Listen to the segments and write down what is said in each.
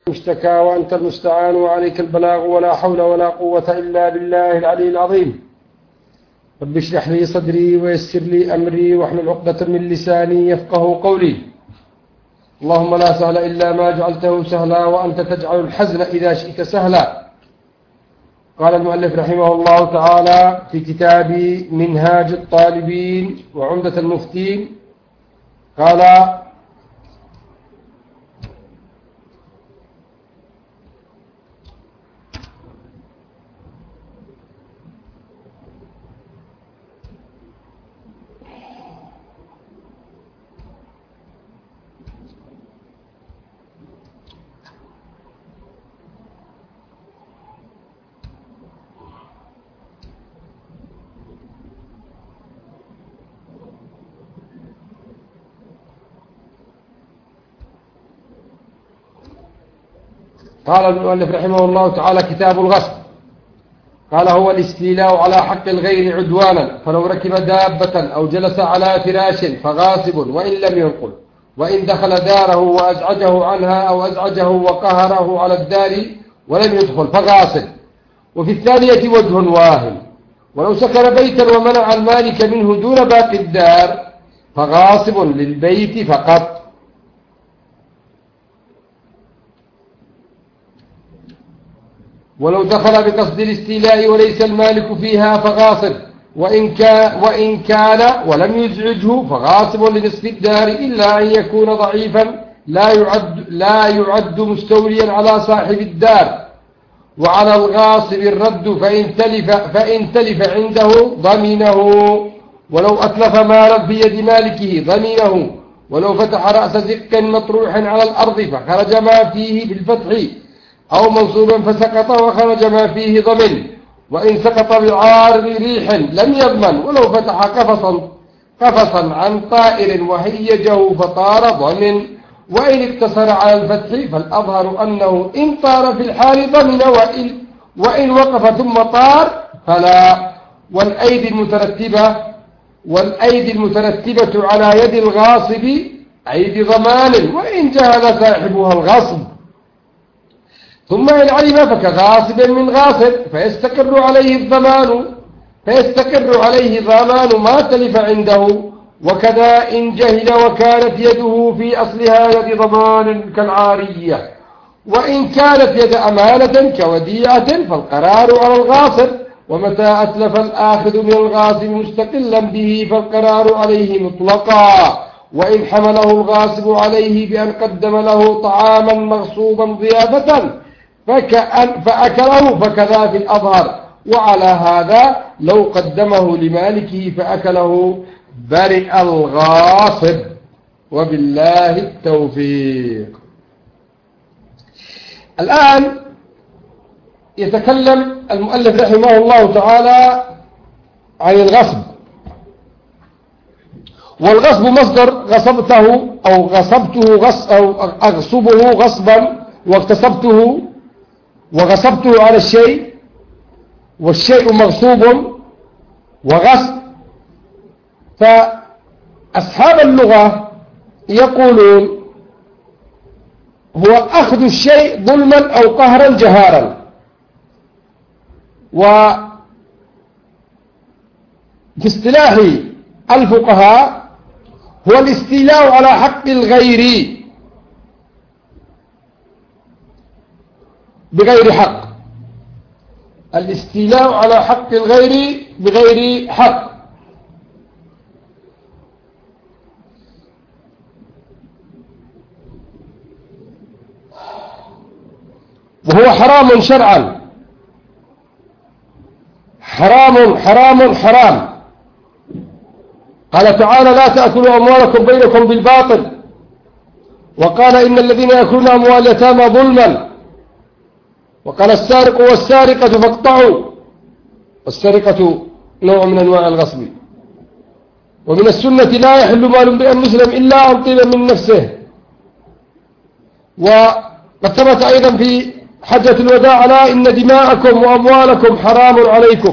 المشتكى وأنت المستعان وعليك البلاغ ولا حول ولا قوة إلا بالله العلي العظيم. رب اشرح لي صدري ويسر لي أمري واحلل عقدة من لساني يفقه قولي. اللهم لا سهل إلا ما جعلته سهلا وأنت تجعل الحزن إذا شئت سهلا. قال المؤلف رحمه الله تعالى في كتاب منهاج الطالبين وعمدة المفتين قال: قال المؤلف رحمه الله تعالى: كتاب الغصب. قال: هو الاستيلاء على حق الغير عدوانا، فلو ركب دابة أو جلس على فراش فغاصب وإن لم ينقل، وإن دخل داره وأزعجه عنها أو أزعجه وقهره على الدار ولم يدخل فغاصب. وفي الثانية وجه واهم، ولو سكن بيتا ومنع المالك منه دون باقي الدار فغاصب للبيت فقط. ولو دخل بقصد الاستيلاء وليس المالك فيها فغاصب، وإن كان ولم يزعجه فغاصب لنصف الدار، إلا أن يكون ضعيفا لا يعد مستوليا على صاحب الدار. وعلى الغاصب الرد فإن تلف عنده ضمنه، ولو أتلف مالا في يد مالكه ضمنه. ولو فتح رأس زق مطروح على الأرض فخرج ما فيه بالفتح، أو منصوبا فسقط وخرج ما فيه ضمن. وإن سقط بعارض ريح لم يضمن. ولو فتح قفصا عن طائر وهيجه فطار ضمن. وإن اقتصر على الفتح فالأظهر أنه إن طار في الحال ضمن، وإن وقف ثم طار فلا. والأيدي المترتبة على يد الغاصب أيدي ضمان، وإن جهل صاحبها الغصب. ثم إن علم فكغاصب من غاصب، فيستقر عليه ضمان ما تلف عنده. وكذا إن جهل وكانت يده في أصلها يد ضمان كالعارية. وإن كانت يد أمانة كوديعة فالقرار على الغاصب. ومتى أتلف الآخذ من الغاصب مستقلا به فالقرار عليه مطلقا. وإن حمله الغاصب عليه بأن قدم له طعاما مغصوبا ضيافة فأكله فكذا في الأظهر. وعلى هذا لو قدمه لمالكه فأكله برئ الغاصب، وبالله التوفيق. الآن يتكلم المؤلف رحمه الله تعالى عن الغصب. والغصب مصدر غصبته أو غصبته أو أغصبه غصبا، واغتصبته وغصبته على الشيء، والشيء مغصوب وغصب. فأصحاب اللغة يقولون هو أخذ الشيء ظلما أو قهرا جهارا. وفي اصطلاح الفقهاء هو الاستيلاء على حق الغير بغير حق. الاستيلاء على حق الغير بغير حق. وهو حرام شرعا، حرام. قال تعالى: لا تأكلوا أموالكم بينكم بالباطل. وقال: إن الذين يأكلون أموال اليتامى ظلما. وقال: السارق والسارقة فاقطعوا. والسرقة نوع من أنواع الغصب. ومن السنة: لا يحل مال امرئ مسلم إلا عن طيب من نفسه. وقد ثبت أيضا في حجة الوداع: على إن دماءكم وأموالكم حرام عليكم.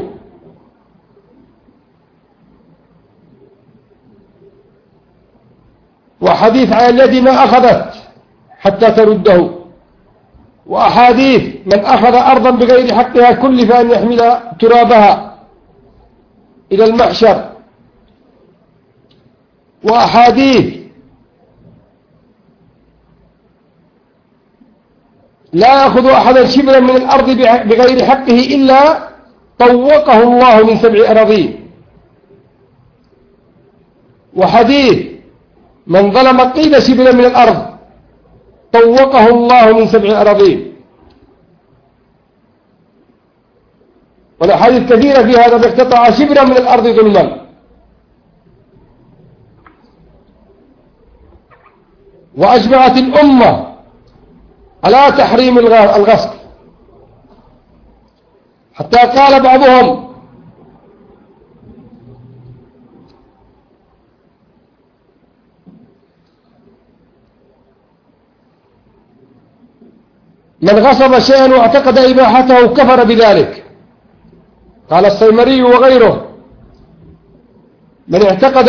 وحديث على اليد ما أخذت حتى ترده. وأحاديث من أخذ أرضا بغير حقها كلف أن يحمل ترابها إلى المحشر، وأحاديث لا يأخذ أحدا شبرا من الأرض بغير حقه إلا طوقه الله من 7 أراضين، وحديث من ظلم قيد شبرا من الأرض طوقه الله من 7 أراضين. والأحاديث كثيرة في هذا: من اقتطع شبرا من الأرض ظلما. وأجمعت الأمة على تحريم الغصب، حتى قال بعضهم: من غصب شيئا واعتقد إباحته كفر بذلك. قال الصيمري وغيره: من اعتقد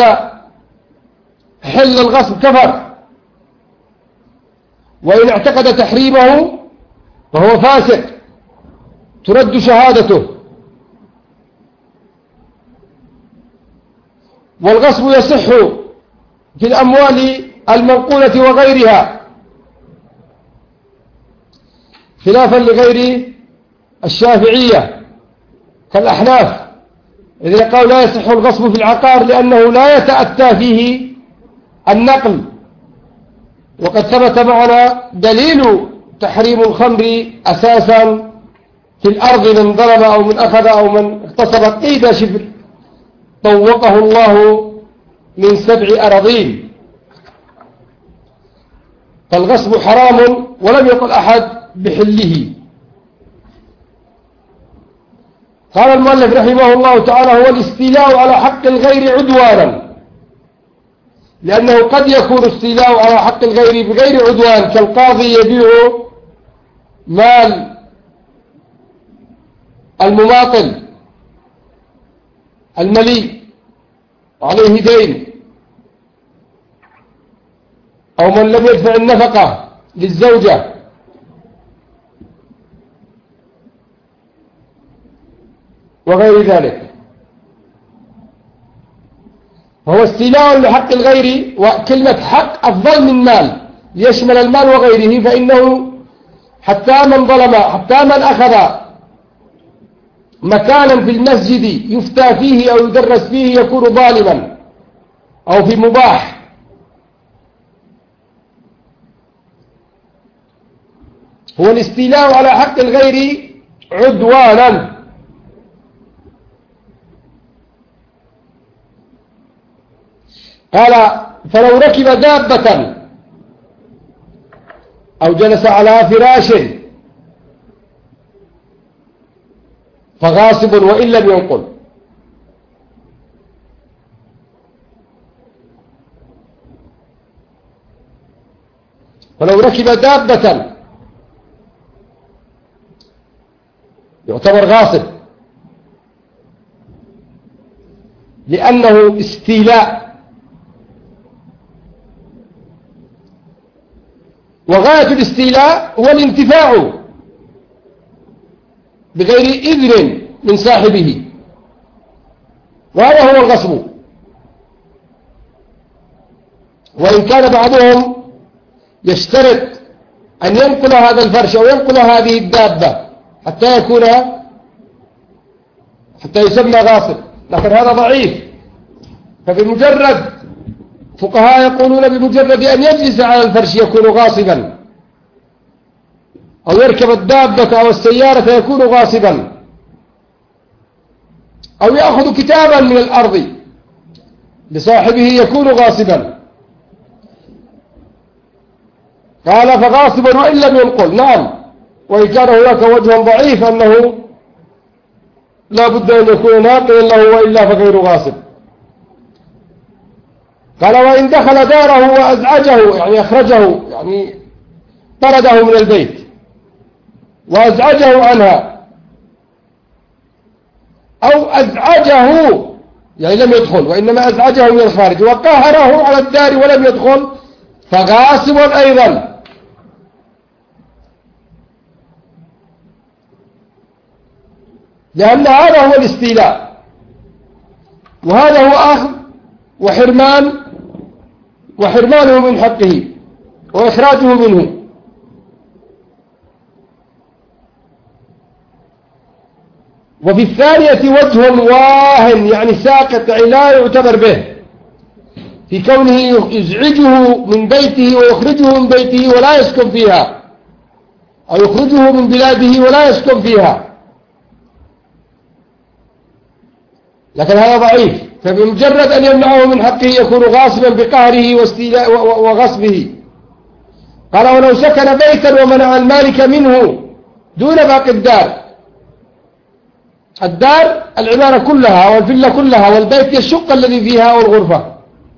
حل الغصب كفر، وإن اعتقد تحريمه فهو فاسق ترد شهادته. والغصب يصح في الأموال المنقولة وغيرها، خلافا لغير الشافعية كالأحناف، إذ قالوا لا يصح الغصب في العقار لأنه لا يتأتى فيه النقل. وقد ثبت معنا دليل تحريم الخمر أساسا في الأرض: من ظلم أو من أخذ أو من اغتصب قيد شبر طوقه الله من 7 أراضين. فالغصب حرام ولم يقل أحد بحله. قال المؤلف رحمه الله تعالى: هو الاستيلاء على حق الغير عدوانا، لأنه قد يكون استيلاء على حق الغير بغير عدوان، كالقاضي يبيع مال المماطل الملي عليه دين، أو من لم يدفع النفقة للزوجة، وغير ذلك. وهو استيلاء لحق الغير، وكلمة حق أفضل من مال يشمل المال وغيره، فإنه حتى من ظلم، حتى من أخذ مكانا في المسجد يفتى فيه أو يدرس فيه يكون ظالما، أو في مباح. هو الاستيلاء على حق الغير عدوانا. قال: فلو ركب دابة أو جلس على فراش فغاصب وإن لم ينقل. فلو ركب دابة يعتبر غاصب، لأنه استيلاء، وغاية الاستيلاء هو الانتفاع بغير إذن من صاحبه، وهذا هو الغصب. وإن كان بعضهم يشترط أن ينقل هذا الفرش أو ينقل هذه الدابة حتى يسمى غاصب، لكن هذا ضعيف. فبمجرد فقهاء يقولون بمجرد أن يجلس على الفرش يكون غاصبا، أو يركب الدابة أو السيارة يكون غاصبا، أو يأخذ كتابا من الأرض لصاحبه يكون غاصبا. قال: فغاصبا وإن لم ينقل. نعم، وإن كان هناك وجه ضعيف أنه لا بد أن يكون ناقلا له، وإلا فغير غاصب. قال: وإن دخل داره وأزعجه، يعني أخرجه، يعني طرده من البيت وأزعجه عنها، أو أزعجه يعني لم يدخل وإنما أزعجه من الخارج، وقهره على الدار ولم يدخل، فغاصب أيضا. لأن هذا هو الاستيلاء، وهذا هو أخذ وحرمانه من حقه وإخراجه منه. وفي الثانية وجه واهن، يعني ساقط لا يعتبر به، في كونه يزعجه من بيته ويخرجه من بيته ولا يسكن فيها، أو يخرجه من بلاده ولا يسكن فيها، لكن هذا ضعيف. فبمجرد أن يمنعه من حقه يكون غاصبا بقهره وغصبه. قال ولو سكن بيتا ومنع المالك منه دون باقي الدار العمارة كلها والفلة كلها والبيت الشقة الذي فيها والغرفة،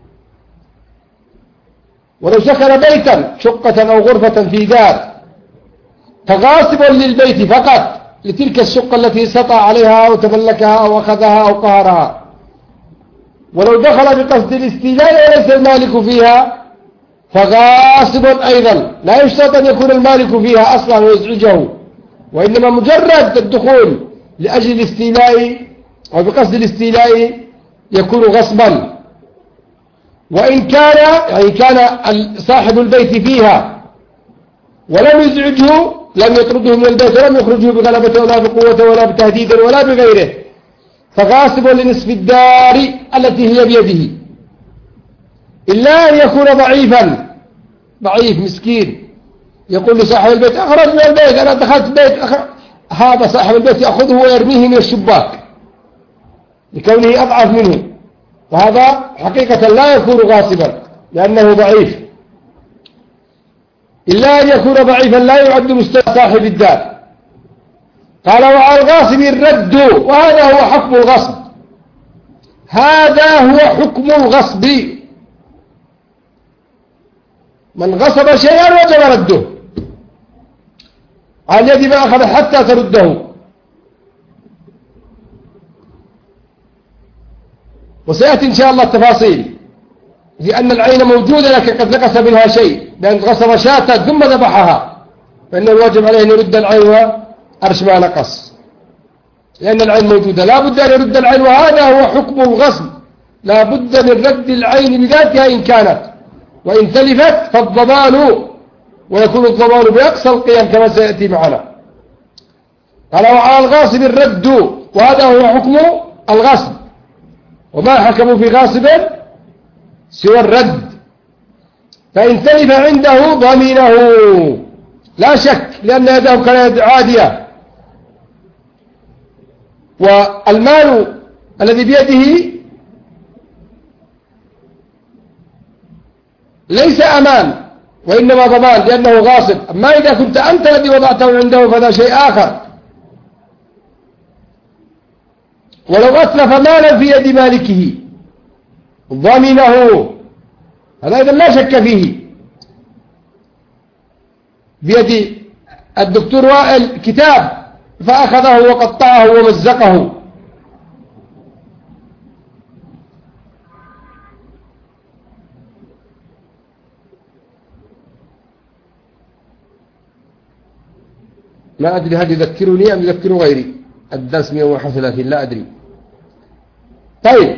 ولو سكن بيتا شقة أو غرفة في دار فغاصب للبيت فقط لتلك الشقة التي استطاع عليها أو تملكها أو أخذها أو قهرها، ولو دخل بقصد الاستيلاء وليس المالك فيها فغاصب أيضا، لا يشترط أن يكون المالك فيها أصلا ويزعجه، وإنما مجرد الدخول لأجل الاستيلاء أو بقصد الاستيلاء يكون غصبا. وإن كان يعني كان صاحب البيت فيها ولم يزعجه لم يطرده من البيت ولم يخرجه بغلبة ولا بقوة ولا بتهديد ولا بغيره، فغاصب لنصف الدار التي هي بيده، إلا أن يكون ضعيف مسكين يقول لصاحب البيت أخرج من البيت، أنا دخلت البيت هذا صاحب البيت يأخذه ويرميه من الشباك لكونه أضعف منه، وهذا حقيقة لا يكون غاصبا لأنه ضعيف، إلا أن يكون ضعيفا لا يعد مستوى صاحب الدار. قال وعلى الغاصب الرد، وهذا هو حكم الغصب، هذا هو حكم الغصب، من غصب شيئا وجب رده عن يد ما أخذ حتى ترده. وسيأتي إن شاء الله التفاصيل، لأن العين موجودة لكن قد نقص منها شيء، لأن غصب شاة ثم ذبحها فإنه الواجب عليه أن يرد العين وأرش ما نقص، لأن العين موجودة لا بد أن يرد العين، وهذا هو حكم الغصب، لا بد من رد العين بذاتها إن كانت، وإن تلفت فالضمان، ويكون الضمان بأقصى القيم كما سيأتي معنا. قال وعلى الغاصب الرد، وهذا هو حكم الغصب، وما حكموا في غاصب سوى الرد، فإن تلف عنده ضمينه لا شك، لأن يده كانت عادية، والمال الذي بيده ليس أمان وإنما ضمان لأنه غاصب. أما إذا كنت أنت الذي وضعته عنده فهذا شيء آخر. ولو أتلف مالا في يد مالكه ضمنه، هذا إذا لا شك فيه. بيد الدكتور وائل كتاب فأخذه وقطعه ومزقه، لا أدري هل يذكرني أم يذكر غيري، الدرس 131 لا أدري. طيب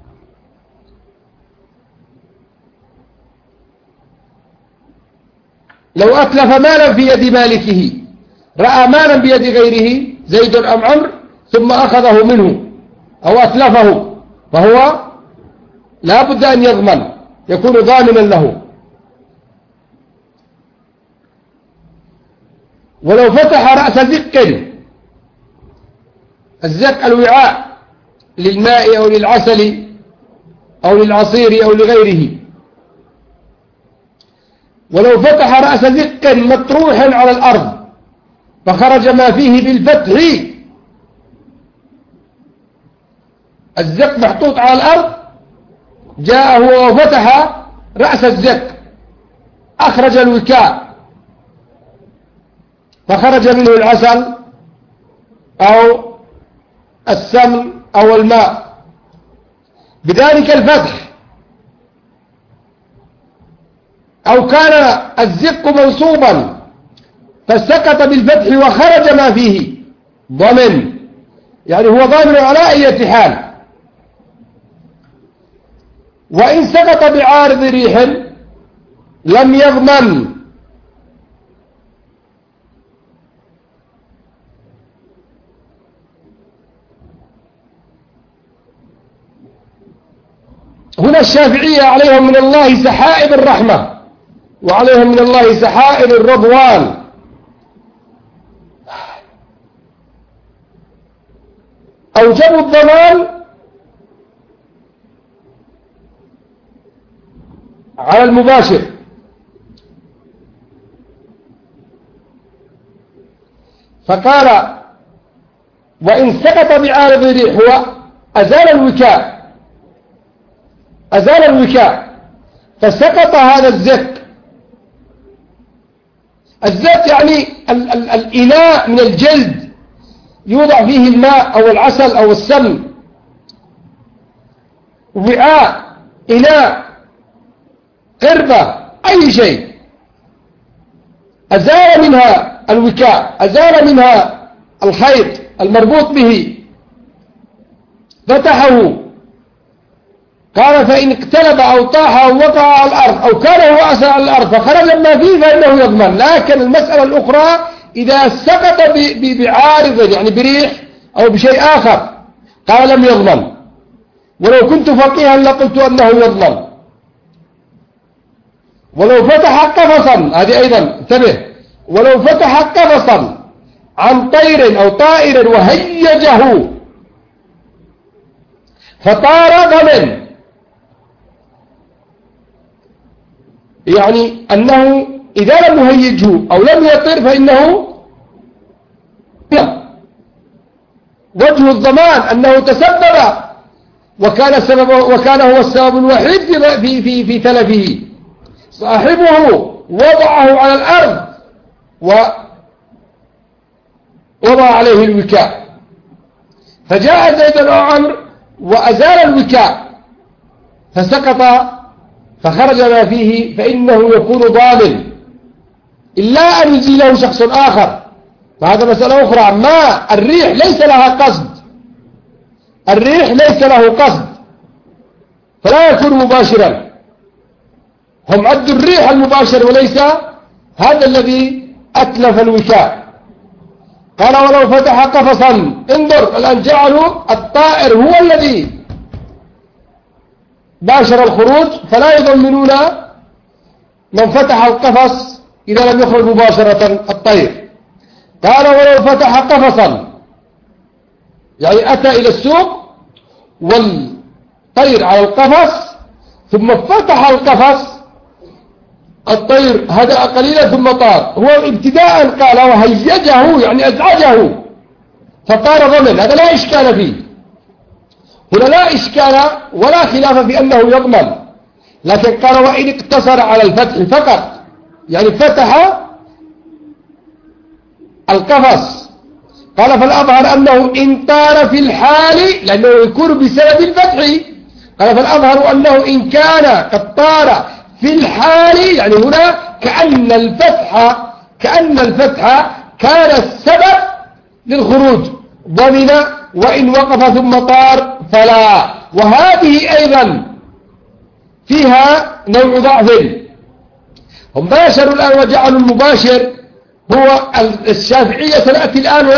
لو أتلف مالا في يد مالكه، رأى مالا بيد غيره زيد أم عمرو ثم أخذه منه أو أتلفه، فهو لا بد أن يضمن، يكون ضامنا له. ولو فتح رأس زق، الزق الوعاء للماء أو للعسل أو للعصير أو لغيره، ولو فتح رأس زق مطروح على الأرض فخرج ما فيه بالفتح، الزق محطوط على الأرض، جاء هو وفتح رأس الزق، أخرج الوكاء فخرج منه العسل أو السمن أو الماء بذلك الفتح، أو كان الزق منصوبا فسقط بالفتح وخرج ما فيه ضمن، يعني هو ضامن على أي حال. وإن سقط بعارض ريح لم يضمن. هنا الشافعية عليهم من الله سحائب الرحمة وعليهم من الله سحائب الرضوان. أوجبوا الضمان على المباشر، فقال وإن سقط بعارض الريح هو أزال الوكاء فسقط هذا الزك. الزك يعني الإناء من الجلد يوضع فيه الماء أو العسل أو السمن، وعاء، إناء، قربة، أي شيء أزال منها الوكاء، أزال منها الخيط المربوط به، فتحه. قال فإن اقتلب أو طاح أو وقع على الأرض أو كان هو أسر على الأرض فخرج ما فيه فإنه يضمن. لكن المسألة الأخرى إذا سقط بعارض يعني بريح أو بشيء آخر قال لم يضمن. ولو كنت فقيها لقلت أنه يضمن. ولو فتح قفصا، هذه أيضا انتبه، ولو فتح قفصا عن طير أو طائر وهيجه فطار ضمن، يعني أنه إذا لم يهيجه أو لم يطير فإنه وجه الضمان أنه تسبب وكان هو السبب الوحيد في تلفه. صاحبه وضعه على الأرض ووضع عليه الوكاء، فجاء زيد بن عمرو وأزال الوكاء فسقط فخرج ما فيه فإنه يكون ضامن إلا أن يزيله شخص آخر، فهذا مسألة أخرى. ما الريح ليس لها قصد، الريح ليس له قصد فلا يكون مباشرا. هم عدوا الريح المباشر وليس هذا الذي أتلف الوكاء. قال ولو فتح قفصا، انظر الآن جعلوا الطائر هو الذي باشر الخروج فلا يضمنون من فتح القفص إذا لم يخرج مباشرة الطير. قال ولو فتح قفصا يعني أتى إلى السوق والطير على القفص ثم فتح القفص، الطير هدأ قليلا ثم طار. هو ابتداء قال وهيجه يعني أزعجه فطار ضمن، هذا لا إشكال فيه. هنا لا إشكال ولا خلاف في أنه يضمن، لكن قال وإن اقتصر على الفتح فقط، يعني فتح القفص. قال فالأظهر أنه إن طار في الحال لأنه يكون بسبب الفتح. قال فالأظهر أنه إن كان قد طار في الحال يعني هنا كأن الفتح كان السبب للخروج ضمن، وإن وقف ثم طار فلا. وهذه أيضا فيها نوع ضعف. هم باشروا الآن وجعلوا المباشر هو الشافعية. سنأتي الآن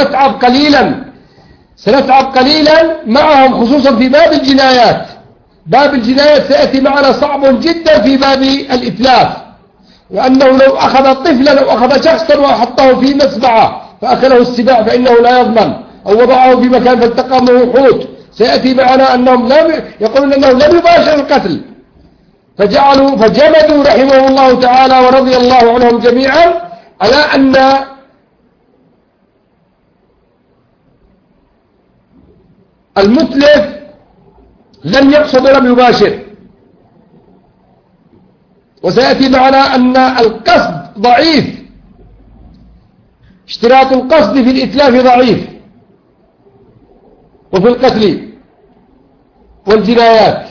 سنتعب قليلا معهم خصوصا في باب الجنايات. باب الجنايات سيأتي معنا صعب جدا في باب الإتلاف، وأنه لو أخذ طفلا أو أخذ شخصا وحطه في مسبعة فأكله السباع فإنه لا يضمن، أو وضعه في مكان فالتقمه حوت. سيأتي معنا أنهم يقولون أنه لم يباشر القتل، فجمدوا رحمه الله تعالى ورضي الله عنهم جميعا على أن المتلف لم يقصد ولم يباشر. وسيأتي معنا أن القصد ضعيف، اشتراط القصد في الإتلاف ضعيف وفي القتل والجنايات.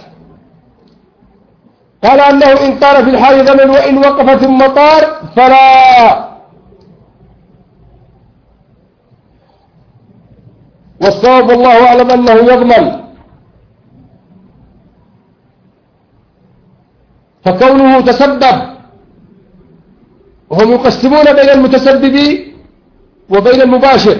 قال أنه إن طار في الحال ضمن وإن وقف ثم طار فلا. والصواب والله أعلم أنه يضمن. فكونه تسبب، وهم يقسمون بين المتسبب وبين المباشر.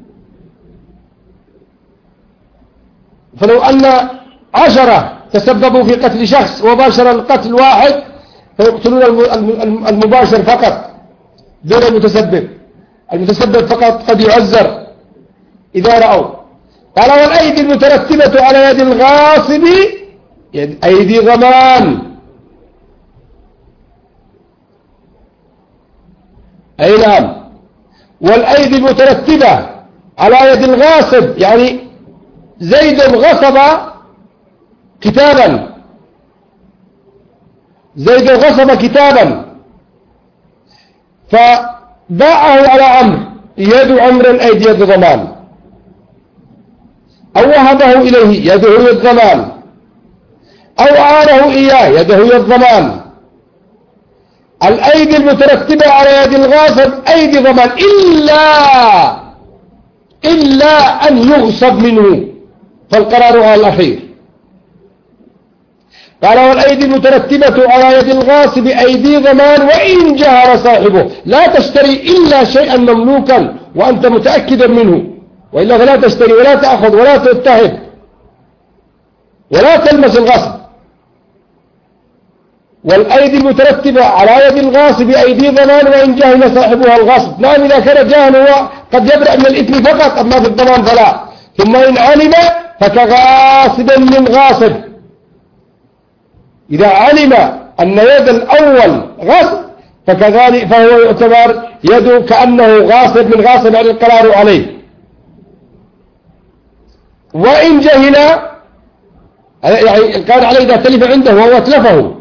فلو أن 10 تسببوا في قتل شخص وباشر القتل واحد فيقتلون المباشر فقط دون المتسبب. المتسبب فقط قد يعذر إذا رأوا. قال والأيدي المترتبة على يد الغاصب أيدي ضمان. أي نعم. والأيدي المترتبة على يد الغاصب يعني زيد غصب كتابا، زيد غصب كتابا فباعه على عمرو، يد عمرو الأيدي يد ضمان، أو وهبه إليه يده يد ضمان، أو أعانه إياه يده يد ضمان. الأيدي المترتبة على يد الغاصب أيدي ضمان إلا أن يغصب منه، فالقرار على الأخير. قال والأيدي المترتبة على يد الغاصب أيدي ضمان وإن جهر صاحبه. لا تشتري إلا شيئا مملوكا وأنت متأكدا منه، وإلا فلا تشتري ولا تأخذ ولا تتهب ولا تلمس الغصب. والأيدي المترتبة على يد الغاصب أيدي ضمان وإن جهل صاحبها الغصب. نعم إذا كان جاهل هو قد يبرأ من الإثم فقط، أما في الضمان فلا. ثم إن علم فكغاصب من غاصب. إذا علم أن يد الأول غصب فكذلك فهو يعتبر يده كأنه غاصب من غاصب على القرار عليه. وإن جهل يعني القرار عليه إذا تلف عنده وهو أتلفه،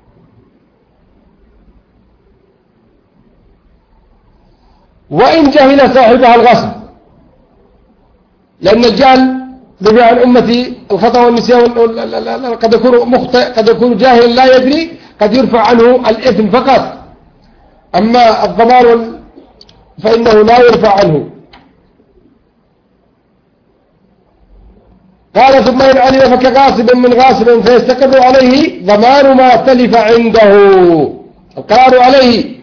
وإن جهل صاحبها الغصب، لأن الجهل بمعنى الأمة الخطأ والنسيان قد يكون مخطئ، قد يكون جاهل لا يدري، قد يرفع عنه الإثم فقط. أما الضمان فإنه لا يرفع عنه. قال ثم إن علم فكغاصب من غاصب فيستقر عليه ضمان ما تلف عنده، القرار عليه،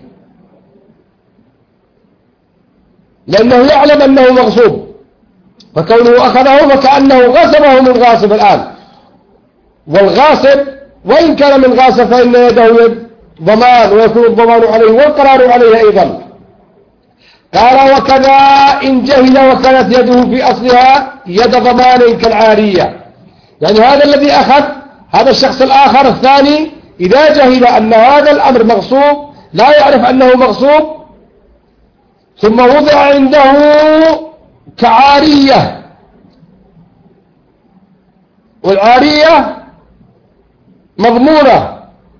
لأنه يعلم أنه مغصوب، فكونه أخذه فكأنه غصبه من غاصب الآن. والغاصب وإن كان من غاصب فإن يده يد ضمان ويكون الضمان عليه والقرار عليه أيضا. قال وكذا إن جهل وكانت يده في أصلها يد ضمان كالعارية. يعني هذا الذي أخذ، هذا الشخص الآخر الثاني إذا جهل أن هذا الأمر مغصوب، لا يعرف أنه مغصوب، ثم وضع عنده كعارية، والعارية مضمونة.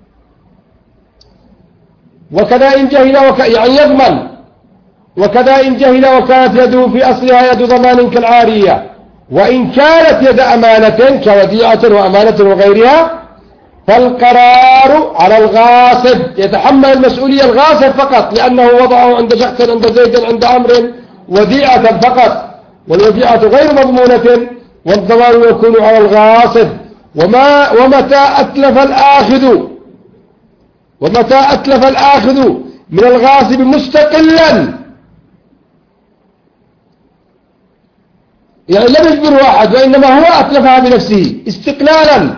وكذا إن جهل يعني يضمن. وكذا إن جهل وكانت يده في أصلها يد ضمان كالعارية، وإن كانت يد أمانة كوديعة وأمانة وغيرها فالقرار على الغاصب، يتحمل المسؤولية الغاصب فقط، لأنه وضعه عند شخص عند زيد عند عمرو وديعة فقط، والوديعة غير مضمونة، والضمان يكون على الغاصب. ومتى أتلف الآخذ من الغاصب مستقلا، يعني لم يجبره أحد وإنما هو أتلفها بنفسه استقلالا.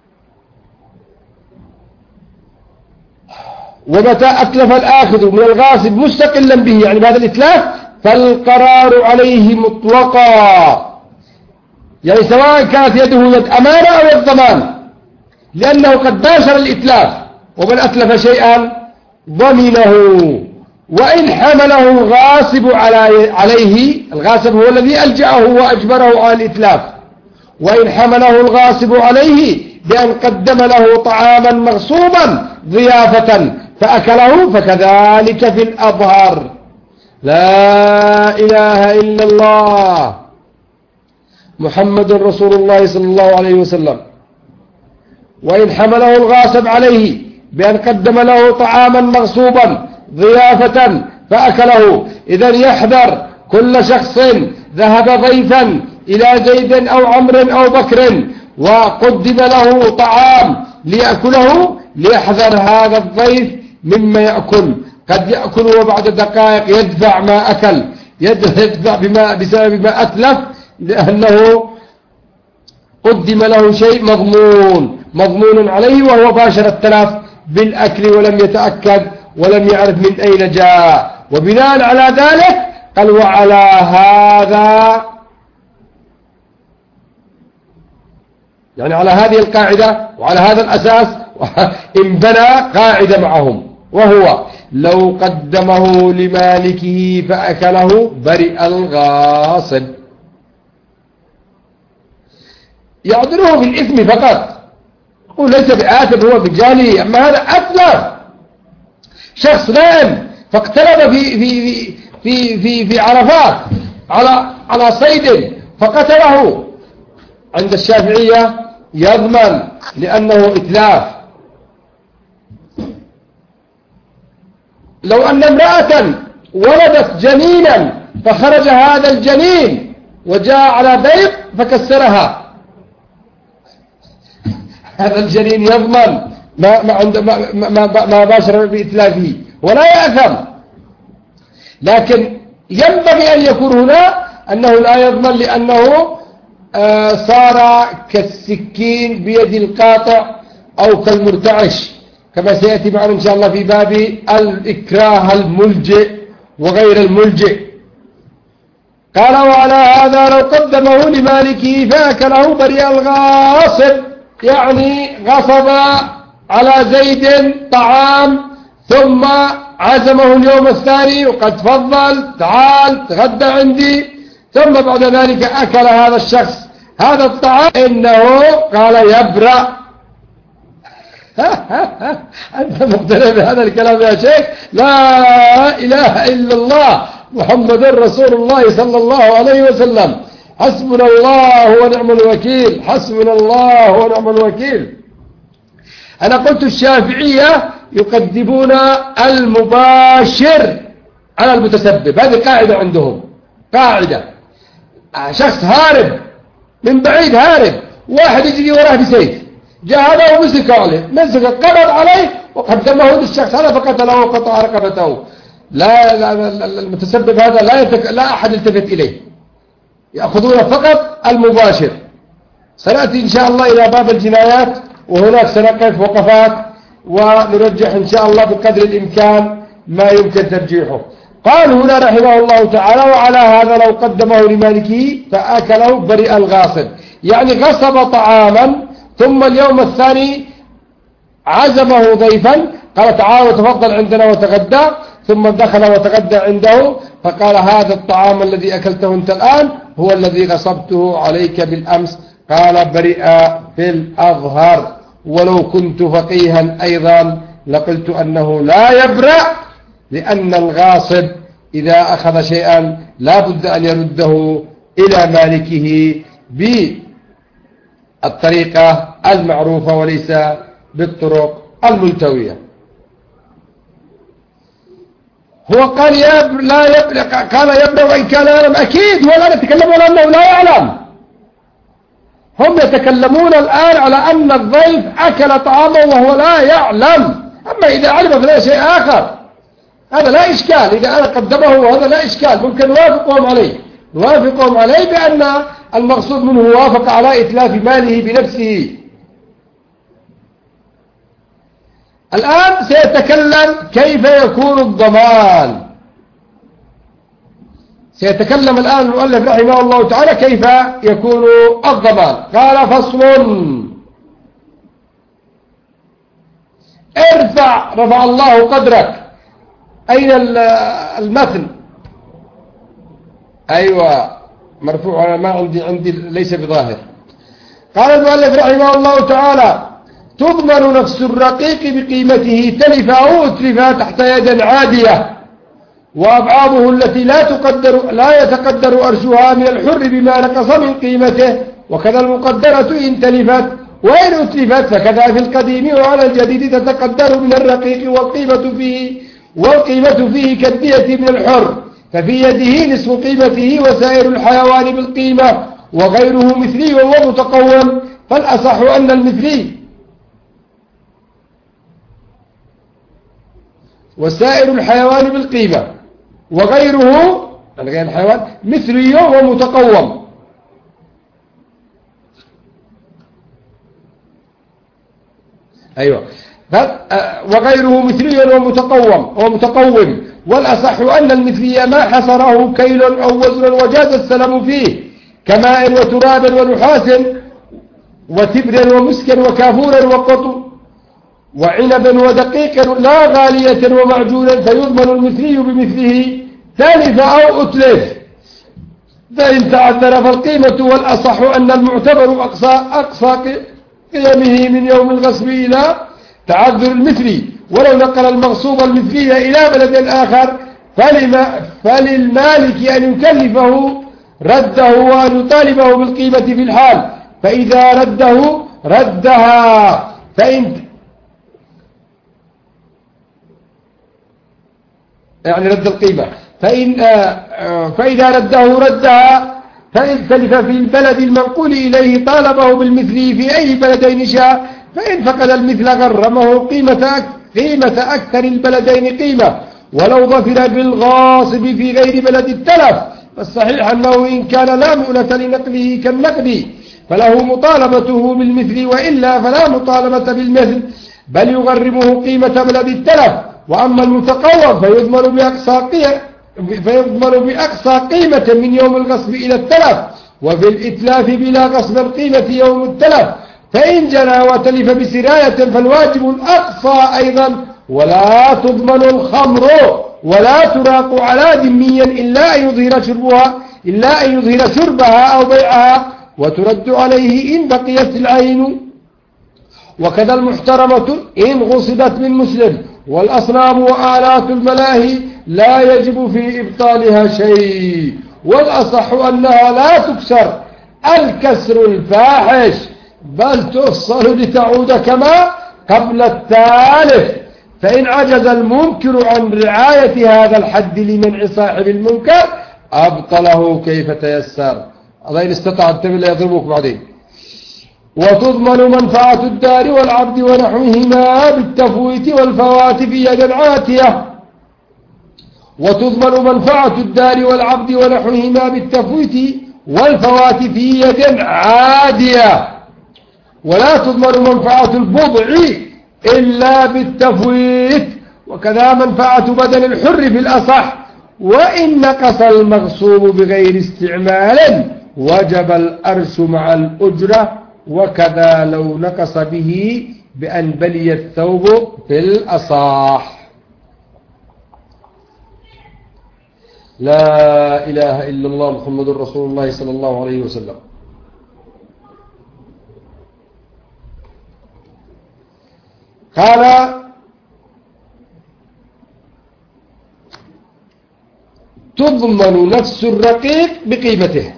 ومتى أتلف الآخذ من الغاصب مستقلا به يعني بهذا الإتلاف فالقرار عليه مطلقا، يعني سواء كانت يده يد أمانة أو يد ضمان، لأنه قد باشر الإتلاف، ومن أتلف شيئا ضمنه. وإن حمله الغاصب عليه، الغاصب هو الذي ألجأه وأجبره على الإتلاف، وإن حمله الغاصب عليه بأن قدم له طعاما مغصوبا ضيافة فأكله فكذلك في الأظهر. لا إله إلا الله محمد رسول الله صلى الله عليه وسلم. وإن حمله الغاصب عليه بأن قدم له طعاما مغصوبا ضيافة فأكله. إذن يحذر كل شخص ذهب ضيفا إلى زيد أو عمرو أو بكر وقدم له طعام ليأكله ليحذر هذا الضيف مما يأكل، قد يأكل وبعد دقائق يدفع ما أكل، يدفع بسبب ما أتلف، لأنه قدم له شيء مضمون عليه، وهو باشر التلف بالأكل ولم يتأكد ولم يعرف من أين جاء. وبناء على ذلك قال وعلى هذا، يعني على هذه القاعدة وعلى هذا الأساس انبنى قاعدة معهم، وهو لو قدمه لمالكه فأكله برئ الغاصب، يعذره بالإثم فقط، يقول ليس بآثم هو بجاهله، أما هذا أتلف، شخص نائم فاقترب في عرفات على صيد فقتله، عند الشافعية يضمن لأنه إتلاف. لو أن امرأة ولدت جنينا فخرج هذا الجنين وجاء على بيض فكسرها، هذا الجنين يضمن ما باشر بإتلافه ولا يأثم، لكن ينبغي أن يكون هنا أنه لا يضمن، لأنه صار كالسكين بيد القاطع أو كالمرتعش، كما سيأتي معنا إن شاء الله في باب الإكراه الملجئ وغير الملجئ. قال وعلى هذا لو قدمه لمالكه فأكله برئ الغاصب، يعني غصب على زيد طعام ثم عزمه اليوم الثاني وقد فضل تعال تغدى عندي، ثم بعد ذلك أكل هذا الشخص هذا الطعام، إنه قال يبرأ. أنت مقتنع بهذا الكلام يا شيخ؟ لا إله إلا الله محمد رسول الله صلى الله عليه وسلم، حسبنا الله ونعم الوكيل، حسبنا الله ونعم الوكيل. أنا قلت الشافعية يقدمون المباشر على المتسبب، هذه قاعدة عندهم، قاعدة. شخص هارب من بعيد، هارب، واحد يجري وراه بسيف، جاء هذا ومسك عليه، مسك قبض عليه وقدمه للشخص هذا فقتله وقطع رقبته. لا المتسبب هذا لا أحد يلتفت إليه، يأخذون فقط المباشر. سنأتي إن شاء الله إلى باب الجنايات، وهناك سنقف وقفات ونرجح إن شاء الله بقدر الإمكان ما يمكن ترجيحه. قال هنا رحمه الله تعالى وعلى هذا لو قدمه لمالكه فأكله برئ الغاصب، يعني غصب طعاما ثم اليوم الثاني عزمه ضيفا، قال تعال وتفضل عندنا وتغدى، ثم دخل وتغدى عنده فقال هذا الطعام الذي أكلته أنت الآن هو الذي غصبته عليك بالأمس، قال برئ في الأظهر. ولو كنت فقيها أيضا لقلت أنه لا يبرأ، لأن الغاصب إذا أخذ شيئا لا بد أن يرده إلى مالكه بالطريقة المعروفة وليس بالطرق الملتوية. هو قال لا يبرأ، قال يبرأ وإن كان يعلم، أكيد هو الآن يتكلمون أنه لا يعلم، هم يتكلمون الآن على أن الضيف أكل طعامه وهو لا يعلم، أما إذا علم فلا شيء آخر، هذا لا إشكال. إذا أنا قدمه وهذا لا إشكال، ممكن نوافقهم عليه بأن المقصود منه وافق على إتلاف ماله بنفسه. الآن سيتكلم كيف يكون الضمان، سيتكلم الآن المؤلف رحمه الله تعالى كيف يكون الضمان. قال فصل، رفع الله قدرك. أين المثل؟ أيوة مرفوع، ما عندي ليس بظاهر. قال المؤلف رحمه الله تعالى تضمن نفس الرقيق بقيمته تلف أو أتلف تحت يد عادية، وأبعاضه التي لا يتقدر أرشها من الحر بما نقص من قيمته، وكذا المقدرة إن تلفت، وإن أتلفت فكذا في القديم، وعلى الجديد تتقدر من الرقيق والقيمة فيه كالدية من الحر، ففي يده نصف قيمته وسائر الحيوان بالقيمة، وغيره مثلي ومتقوم، فالأصح أن المثلي وسائر الحيوان بالقيمة، وغيره غير الحيوان مثلي ومتقوم. أيوة، وغيره مثلي ومتقوم، والأصح أن المثلي ما حصره كيل أو وزن وجاز السلم فيه، كماء وتراب ونحاس وتبر ومسك وكافور وقطن وعنب ودقيق لا غالية ومعجونا، فيضمن المثلي بمثله ثالث أو أتلف. فإن تعذر فالقيمة، والأصح أن المعتبر أقصى قيمه من يوم الغصب إلى تعذر المثلي، ولو نقل المغصوب المثلي إلى بلد آخر فللمالك أن يكلفه رده وأن يطالبه بالقيمة في الحال، فإذا رده ردها، يعني رد القيمة، فإذا رده ردها، فإن تلف في البلد المنقول إليه طالبه بالمثل في أي بلدين شاء، فإن فقد المثل غرمه قيمة أكثر البلدين قيمة، ولو ظفر بالغاصب في غير بلد التلف، فالصحيح أنه إن كان لا مؤنة لنقله كالنقد فله مطالبته بالمثل، وإلا فلا مطالبة بالمثل، بل يغرمه قيمة بلد التلف. وأما المتقوم فيضمن بأقصى قيمة من يوم الغصب إلى التلف، وفي الإتلاف بلا غصب القيمة يوم التلف، فإن جنى وتلف بسراية فالواجب الأقصى أيضا، ولا تضمن الخمر ولا تراق على ذميا إلا أن يظهر شربها أو بيعها، وترد عليه إن بقيت العين. وكذا المحترمة إن غصبت من مسلم، والأصنام وآلات الملاهي لا يجب في إبطالها شيء، والأصح أنها لا تكسر الكسر الفاحش، بل تفصل لتعود كما قبل التالف. فإن عجز المنكر عن رعاية هذا الحد لمنع صاحب المنكر أبطله كيف تيسر. الله إن استطاع التبل يضربك بعدين. وتضمن منفعة الدار والعبد ونحوهما بالتفويت والفوات في يد عاتية. وتضمن منفعة الدار والعبد ونحوهما بالتفويت والفوات في يد عادية، ولا تضمن منفعة البضع إلا بالتفويت، وكذا منفعة بدن الحر في الأصح. وإن نقص المغصوب بغير استعمال وجب الأرش مع الأجرة، وكذا لو نقص به بأن بلي الثوب في الأصح. لا إله إلا الله محمد رسول الله صلى الله عليه وسلم. قال تضمن نفس الرقيق بقيمته.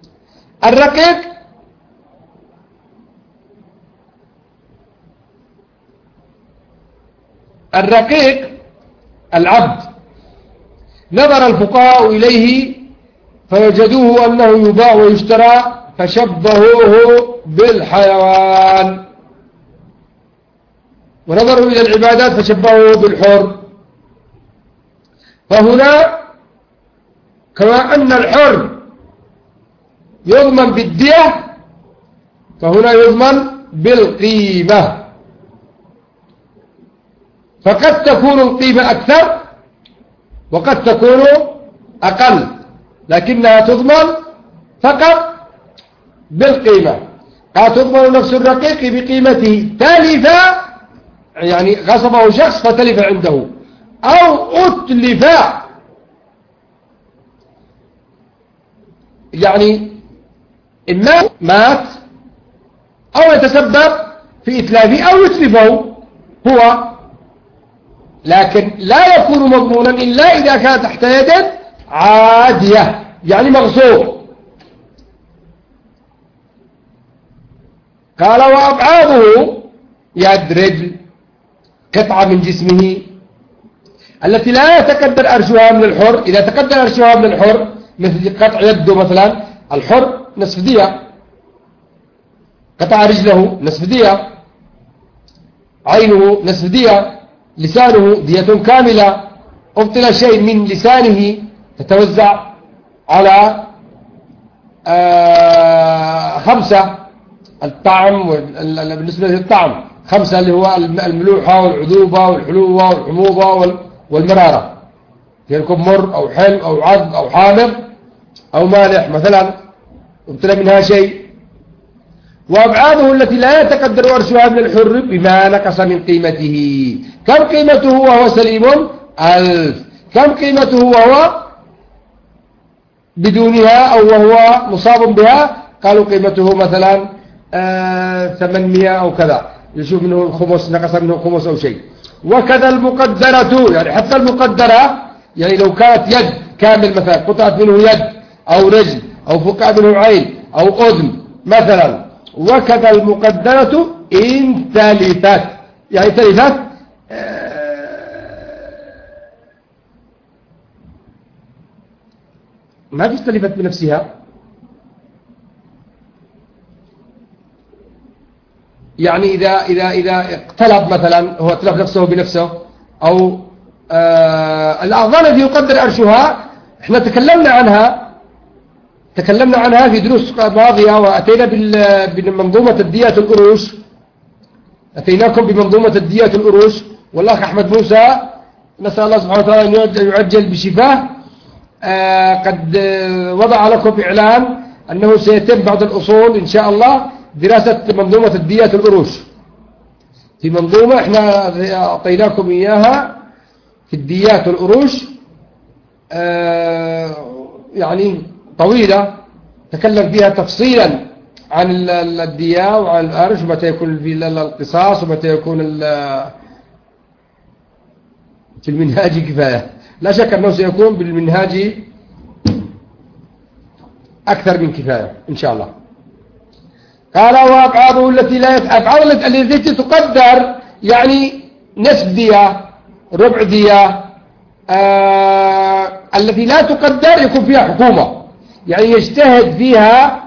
الرقيق العبد نظر الفقهاء إليه فوجدوه أنه يباع ويشترى فشبهوه بالحيوان، ونظروا إلى العبادات فشبهوه بالحر. فهنا كما أن الحر يضمن بالدية، فهنا يضمن بالقيمة، فقد تكون القيمة أكثر وقد تكون أقل، لكنها تضمن فقط بالقيمة. قد تضمن نفس الرقيق بقيمته تلف، يعني غصبه شخص فتلف عنده، أو أتلف يعني إما مات أو يتسبب في إتلافه أو يتلفه هو، لكن لا يكون مضمونا إلا إذا كان تحت يد عادية يعني مغصوب. قال وأبعاده يد رجل قطعة من جسمه التي لا يتقدر أرشها من الحر. إذا تقدر أرشها من الحر مثل قطع يده مثلا، الحر نصف دية، قطع رجله نصف دية، عينه نصف دية، لسانه دية كاملة، أبطل شيء من لسانه تتوزع على 5. الطعم بالنسبة للطعم 5 اللي هو الملوحة والعذوبة والحلوة والحموضة والمرارة، يكون مر أو حلو أو عذب أو حامض أو مالح مثلا، ابتلى منها شيء. وأبعاده التي لا يتقدر أرشها من الحر بما نقص من قيمته. كم قيمته وهو سليم؟ 1000. كم قيمته وهو بدونها أو وهو مصاب بها؟ قالوا قيمته مثلا 800 أو كذا، يشوف منه الخمس، نقص منه الخمس أو شيء. وكذا المقدرة، يعني حتى المقدرة، يعني لو كانت يد كامل مثلا، قطعت منه يد أو رجل أو فقع منه عين أو أذن مثلا، وكذا المقدرة إن تلفت، يعني تلفت ما فيش تلفت بنفسها، يعني إذا اقتلب مثلا، هو اتلف نفسه بنفسه، أو الأعضاء التي يقدر أرشها احنا تكلمنا عنها في دروس ماضية، وأتينا بمنظومة الديات القروش، أتيناكم بمنظومة الديات القروش، والأخ أحمد موسى نسأل الله سبحانه وتعالى أن يعجل بشفاه قد وضع لكم إعلان أنه سيتم بعض الأصول إن شاء الله دراسة منظومة الديات القروش. في منظومة احنا أعطيناكم إياها في الديات والقروش يعني طويلة، تكلم فيها تفصيلا عن الدية وعن الأرش، ومتى يكون في القصاص، ومتى يكون في المنهاج كفاية. لا شك أنه سيكون بالمنهاج أكثر من كفاية إن شاء الله. قال وأبعاده التي لا أبعاد التي تقدر، يعني نصف دية، ربع دية، التي لا تقدر يكون فيها حكومة، يعني يجتهد فيها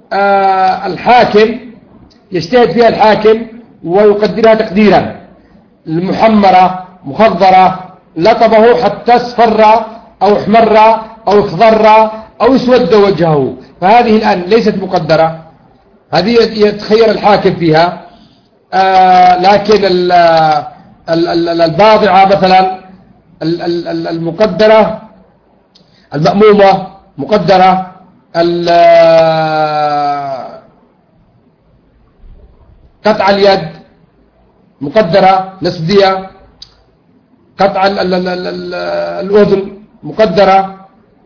الحاكم ويقدرها تقديرا. المحمرة مخضرة، لطبه حتى اصفر أو احمر أو اخضر أو اسود وجهه، فهذه الآن ليست مقدرة، هذه يتخير الحاكم فيها. لكن الباضعة مثلا المقدرة، المأمومة مقدرة، قطع اليد مقدرة نصف دية، قطع الأذن مقدرة.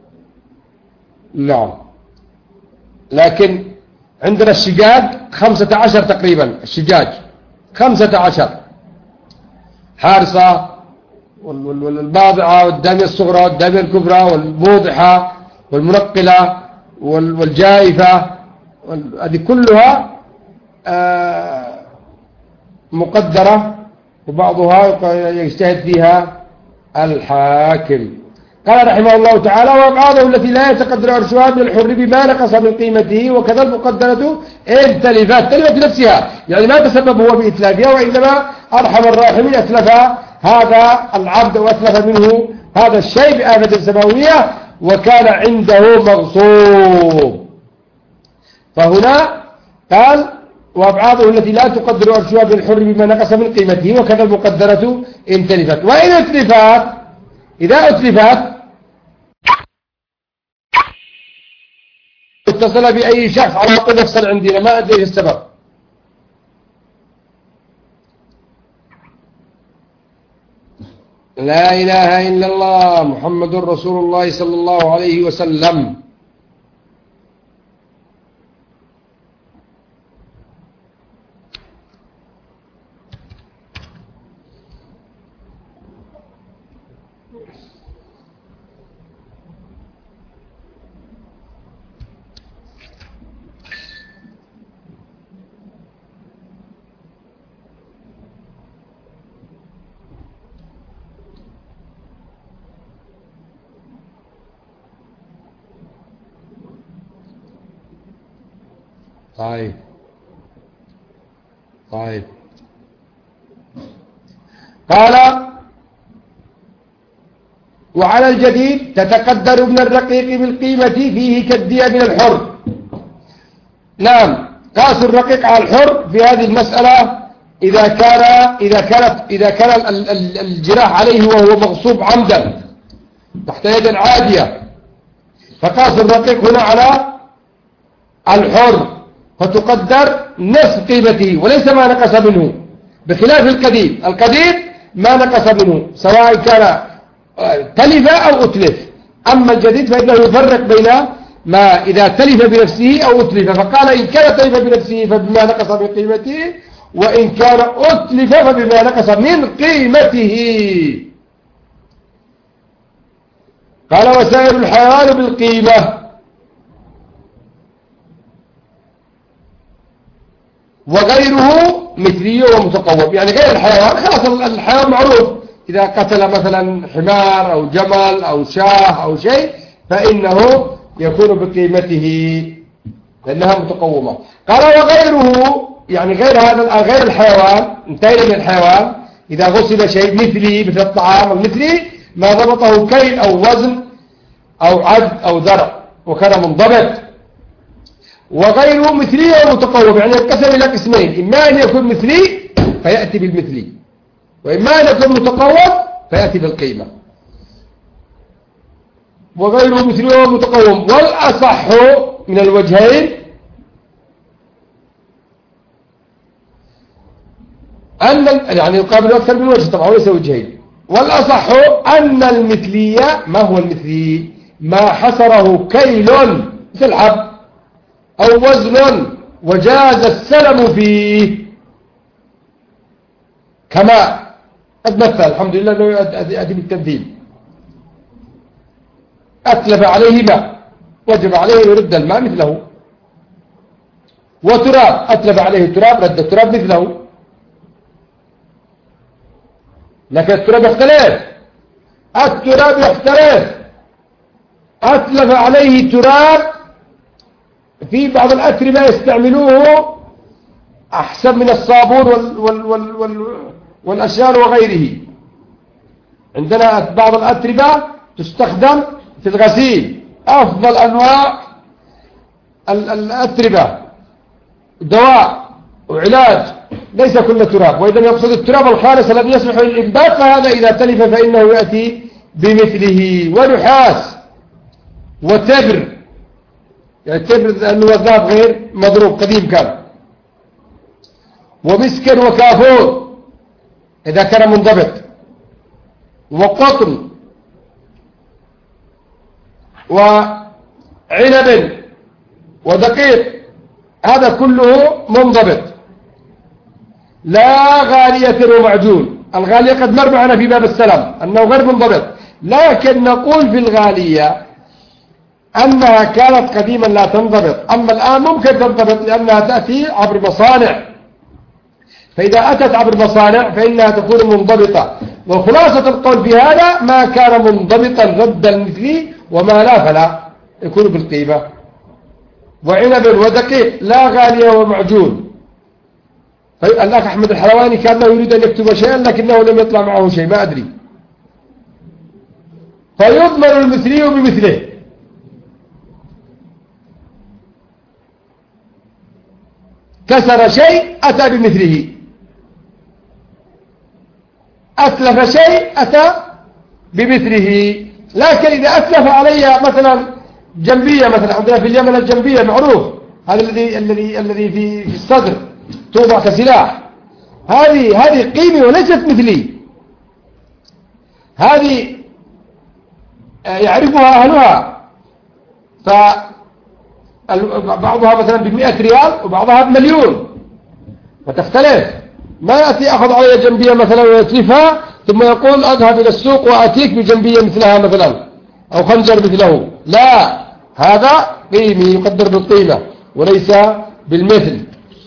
نعم. لكن عندنا الشجاج 15 تقريبا، الشجاج 15 حارصة والباضعة والدامية الصغرى والدامية الكبرى والموضحة والمنقلة والجائفة، هذه كلها مقدرة، وبعضها يجتهد فيها الحاكم. قال رحمه الله تعالى وأبعاده التي لا يتقدر عرشها من الحر بما نقص من قيمته، وكذا المقدرة إن تلفت نفسها، يعني ما تسبب هو بإتلافها، وإنما أرحم الراحمين أتلف هذا العبد وأتلف منه هذا الشيء بآفة سماوية وكان عنده مغصوب. فهنا قال وأبعاده التي لا تقدر عرشها بالحر بما نقص من قيمته، وكذا المقدرة إن تلفت. وإن أتلفت، إذا أتلفت اتصل بأي شخص على طول يفصل عندنا، ما أدري السبب. لا إله إلا الله محمد رسول الله صلى الله عليه وسلم. طيب طيب. قال وعلى الجديد تتقدر من الرقيق بالقيمة فيه كالدية من الحر. نعم، قاس الرقيق على الحر في هذه المسألة إذا كان الجراح عليه وهو مغصوب عمدا تحت يد عادية، فقاس الرقيق هنا على الحر فتقدر نصف قيمته وليس ما نقص منه، بخلاف القديد ما نقص منه سواء كان تلف أو أتلف. أما الجديد فإنه يفرق بين ما إذا تلف بنفسه أو أتلف، فقال إن كان تلف بنفسه فبما نقص من قيمته، وإن كان أتلف فبما نقص من قيمته. قال وسائر الحيوان بالقيمة، وغيره مثلي ومتقوم، يعني غير الحيوان خلاص الحيوان معروف، إذا قتل مثلا حمار أو جمل أو شاه أو شيء فإنه يكون بقيمته لأنها متقومة. قال وغيره يعني غير الحيوان، انتهينا من الحيوان، إذا غسل شيء مثلي مثل الطعام المثلي ما ضبطه كيل أو وزن أو عد أو ذرع وكان منضبط. وغيره مثلي ومتقوم، يعني ينقسم إلى قسمين، إما أن يكون مثلي فيأتي بالمثلي، وإما أن يكون متقوم فيأتي بالقيمة. وغيره مثلي ومتقوم. والأصح من الوجهين يعني يقابل أكثر من وجه طبعا وليس وجهين. والأصح أن المثلية، ما هو المثلي؟ ما حصره كيل مثل حب أو وزن وجاز السلم فيه، كما قد مثل الحمد لله أنه يأتي بالتمثيل. أتلف عليه ماء وجب عليه يرد الماء مثله، وتراب أتلف عليه تراب رد التراب مثله، لكن التراب يختلف. أتلف عليه تراب في بعض الأتربة يستعملوه أحسن من الصابون والأشياء وغيره. عندنا بعض الأتربة تستخدم في الغسيل، أفضل أنواع الأتربة دواء وعلاج، ليس كل تراب، وإذا يقصد التراب الخالص الذي يصلح للإنبات، فهذا إذا تلف فإنه يأتي بمثله. ونحاس وتبر، يعني التبر لأنه ذهب غير مضروب قديم كان، ومسك وكافور إذا كان منضبط، وقطن وعنب ودقيق، هذا كله منضبط. لا غالية ومعجون، الغالية قد مر معنا في باب السلام أنه غير منضبط، لكن نقول في الغالية أنها كانت قديما لا تنضبط، أما الآن ممكن تنضبط لأنها تأتي عبر مصانع، فإذا أتت عبر مصانع فإنها تكون منضبطة. وخلاصة القول في هذا ما كان منضبطا رد المثلي، وما لا فلا يكون بالقيمة. وعنب ودقيق لا غالية ومعجون. الأخ أحمد الحلواني كان يريد أن يكتب شيئا لكنه لم يطلع معه شيء، ما أدري. فيضمن المثلي بمثله، كسر شيء أتى بمثله، أتلف شيء أتى بمثله. لكن إذا أتلف علي مثلا جنبية، مثلا عندنا في اليمن الجنبية معروف، هذا الذي في الصدر توضع كسلاح، هذه قيمة وليست مثلي، هذه يعرفها أهلها، فبعضها مثلا ب100 ريال وبعضها ب1,000,000، فتختلف. ما يأتي أخذ علي جنبية مثلا ويتلفها ثم يقول أذهب إلى السوق وأتيك بجنبية مثلها مثلا أو خنجر مثله، لا، هذا قيمي يقدر بالقيمة وليس بالمثل.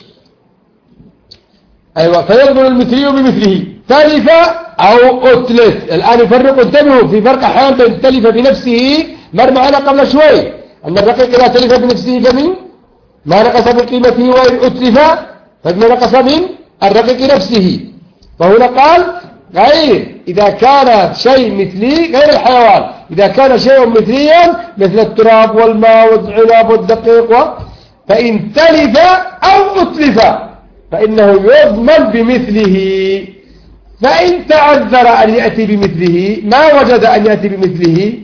أيوة، فيضمن المثلي بمثله. تلف أو أتلف، الآن يفرق، انتبهوا في فرق أحيانا بين تلف بنفسه، مر معنا قبل شوي أن الرقيق إذا تلف بنفسه فمن ما نقص من قيمته وإن أتلف فما نقص من الرقيق نفسه. فهنا قال غير إذا كان شيء مثلي غير الحيوان، إذا كان شيء مثليا مثل التراب والماء والعنب والدقيق فإن تلف أو أتلف فإنه يضمن بمثله. فإن تعذر أن يأتي بمثله ما وجد أن يأتي بمثله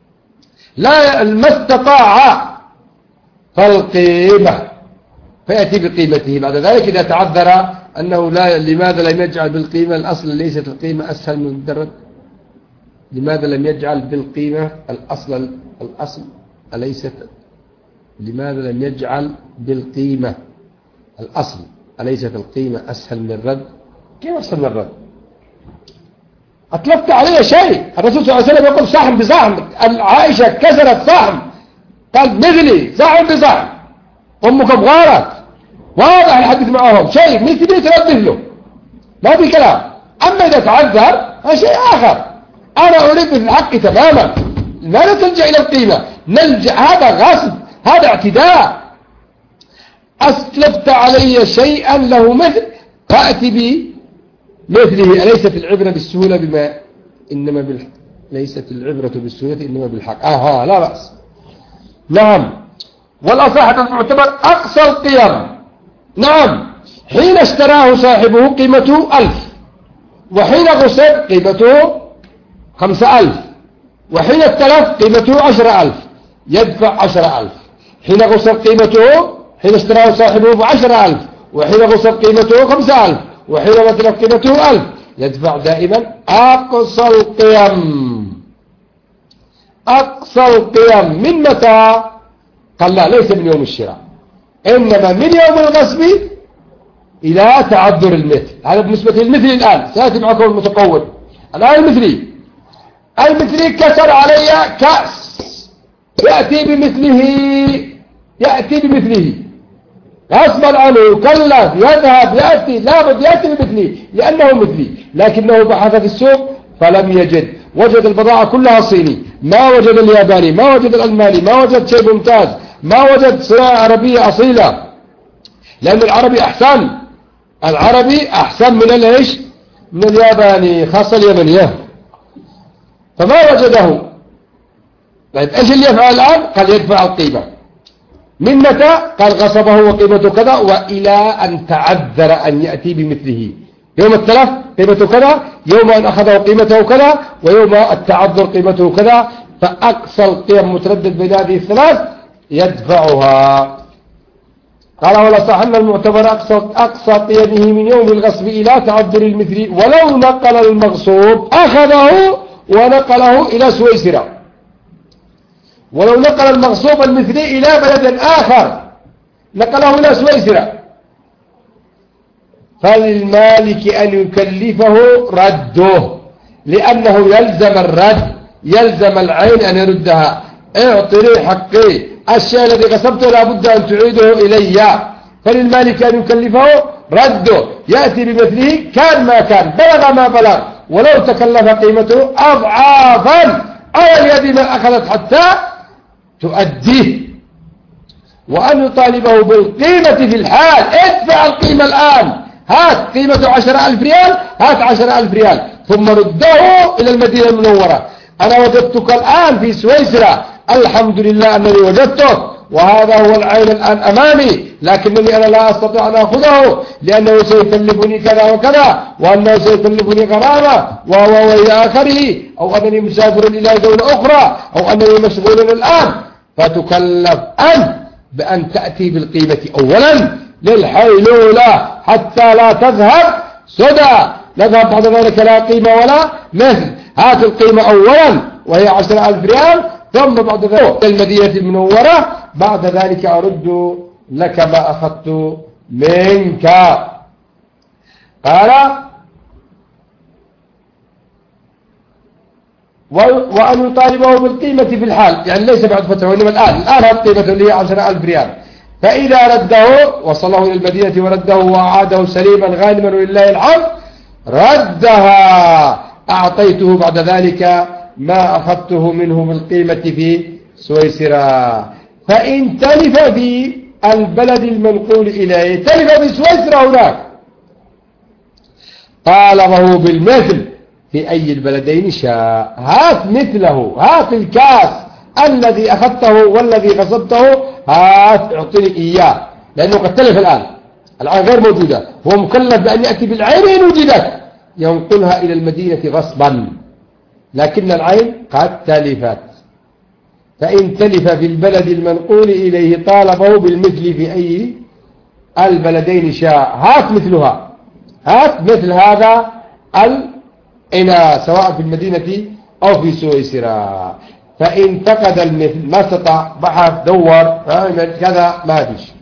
ما استطاع فالقيمة فيأتي بقيمته. بعد ذلك إذا تعذر أنه لماذا لم يجعل بالقيمة الأصل ليست القيمة أسهل من الدرج، لماذا لم يجعل بالقيمة الأصل أليست، لماذا لم يجعل بالقيمة الأصل أليست القيمة أسهل من الرد؟ كيف أسهل من الرد؟ أطلقت علي شيء. الرسول صلى الله عليه وسلم يقول صحن بصحن، عائشة كسرت صحن قال مثلي صحن بصحن، أمك بغارت واضح الحديث معهم شيء مثلي ترد مثله ما في كلام. أما إذا تعذر هذا شيء آخر. أنا أريد مثل الحق تماما، لا تلجأ إلى القيمة، نلجأ هذا غصب، هذا اعتداء. أسلفت علي شيئا له مثل فأتي بمثله. أليست العبرة بالسهولة بما إنما ليست العبرة بالسهولة إنما بالحق. لا بأس. نعم. والأصح المعتبر أقصى القيم. نعم. حين اشتراه صاحبه قيمته 1000، وحين غصب قيمته 5000، وحين اتلف قيمته 10000 يدفع 10000. حين غصب قيمته حين اشتراه صاحبه ب10000، وحين غصب قيمته 5000، وحين اتلف قيمته 1000 يدفع دائما أقصى القيم. أقصى القيم من متى؟ قال لا، ليس من يوم الشراء، إنما من يوم الغصب إلى تعذر المثل. هذا بالنسبة للمثل. الآن سأتي معكم المتقول. الآن المثلي كسر علي كأس، يأتي بمثله غصبا عنه، يكلف، يذهب، يأتي، لابد يأتي بمثله لأنه مثلي. لكنه بحث في السوق فلم يجد، وجد البضاعة كلها صيني، ما وجد الياباني، ما وجد الألماني، ما وجد شيء ممتاز، ما وجد صناعة عربية أصيلة، لأن العربي أحسن من الإيش؟ من الياباني، خاصة اليابانية، فما وجده. طيب إيش اللي يفعل الآن؟ قال يدفع القيمة. من متى؟ قال غصبه وقيمته كذا، وإلى أن تعذر أن يأتي بمثله. يوم التلف قيمته كذا، يوم أن أخذه قيمته كذا، ويوم التعذر قيمته كذا. فأقصى القيم متردد بين هذه الثلاث يدفعها. قال ولا صحن المعتبر أقصى قيمه من يوم الغصب إلى تعذر المثل، ولو نقل المغصوب أخذه ونقله إلى سويسرا. ولو نقل المغصوب المثلي إلى بلد آخر نقله إلى سويسرا فللمالك أن يكلفه رده، لأنه يلزم الرد، يلزم العين أن يردها. اعطني حقي، الشيء الذي غصبته لابد أن تعيده إلي. فللمالك أن يكلفه رده، يأتي بمثله كان ما كان، بلغ ما بلغ، ولو تكلف قيمته أضعافا على اليد ما أخذت حتى تؤديه. وأن يطالبه بالقيمة في الحال. ادفع القيمة الآن، هات قيمته 10,000 ريال، هات 10,000 ريال، ثم رده إلى المدينة المنورة. أنا وجدتك الآن في سويسرا، الحمد لله أنني وجدتك، وهذا هو العين الآن أمامي، لكنني أنا لا أستطيع أن أخذه لأنه سيكلفني كذا وكذا، وأنه سيكلفني غرامة وإلى آخره، أو أنني مسافر إلى دولة أخرى، أو أنني مشغول الآن. فتكلف أنت بأن تأتي بالقيمة أولا للحيلولة حتى لا تذهب سدى، نذهب بعد ذلك لا قيمة ولا مثل. هات القيمة أولا وهي 10,000 ريال، ثم بعد ذلك المدينة المنورة، بعد ذلك أرد لك ما أخذت منك. قال وأن يطالبه بالقيمة في الحال، يعني ليس بعد فترة وإنما الآن هذه قيمته اللي هي 10,000 ريال. فإذا رده وصله إلى المدينة ورده وأعاده سليما غانما ولله الحمد، ردها أعطيته بعد ذلك ما أخذته منه بالقيمة في سويسرا. فإن تلف في البلد المنقول إليه، تلف بسويسرا هناك، طالبه بالمثل في أي البلدين شاء. هات مثله، هات الكاس الذي أخذته والذي غصبته، هات اعطني إياه، لأنه قد تلف الآن غير موجودة، هو مكلف بأن يأتي بالعين إن وجدت ينقلها إلى المدينة غصبا، لكن العين قد تلفت. فإن تلف في البلد المنقول إليه طالبه بالمثل في أي البلدين شاء. هات مثلها، هات مثل هذا الإناء سواء في المدينة أو في سويسرا. فإن فقد المثل، ما استطاع، بحث دور كذا، ما فيش.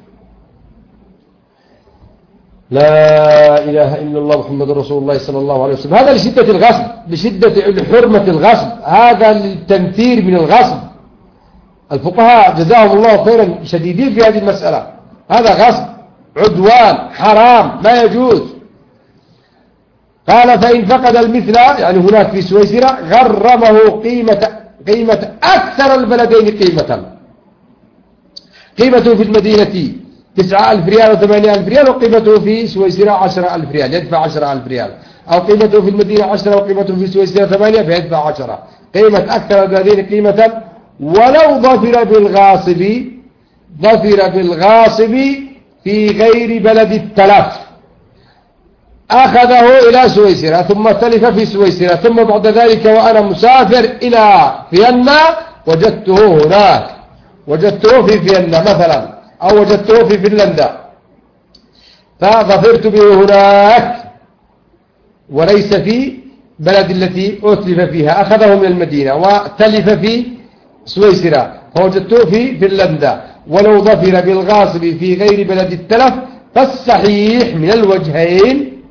لا إله إلا الله محمد رسول الله صلى الله عليه وسلم. هذا لشدة الغصب، لشدة حرمة الغصب، هذا للتنفير من الغصب. الفقهاء جزاهم الله خيرا شديدين في هذه المسألة. هذا غصب، عدوان، حرام، ما يجوز. قال فإن فقد المثل، يعني هناك في سويسرا، غرمه قيمة أكثر البلدين قيمته في المدينة 9,000 ريال و8,000 ريال، وقيمته في سويسرا 10,000 ريال، يدفع 10,000 ريال. أو قيمته في المدينة 10 وقيمته في سويسرا 8 فيدفع 10. قيمة أكثر البلدين قيمة. ولو ظفر بالغاصب في غير بلد التلف، أخذه إلى سويسرا ثم تلف في سويسرا، ثم بعد ذلك وأنا مسافر إلى فيينا وجدته هناك، وجدته في فيينا مثلا، أو وجدته في فنلندا، فظفرت به هناك وليس في بلد التي أتلف فيها، أخذه من المدينة وتلف في سويسرا فوجدته في فنلندا. ولو ظفر بالغاصب في غير بلد التلف فالصحيح من الوجهين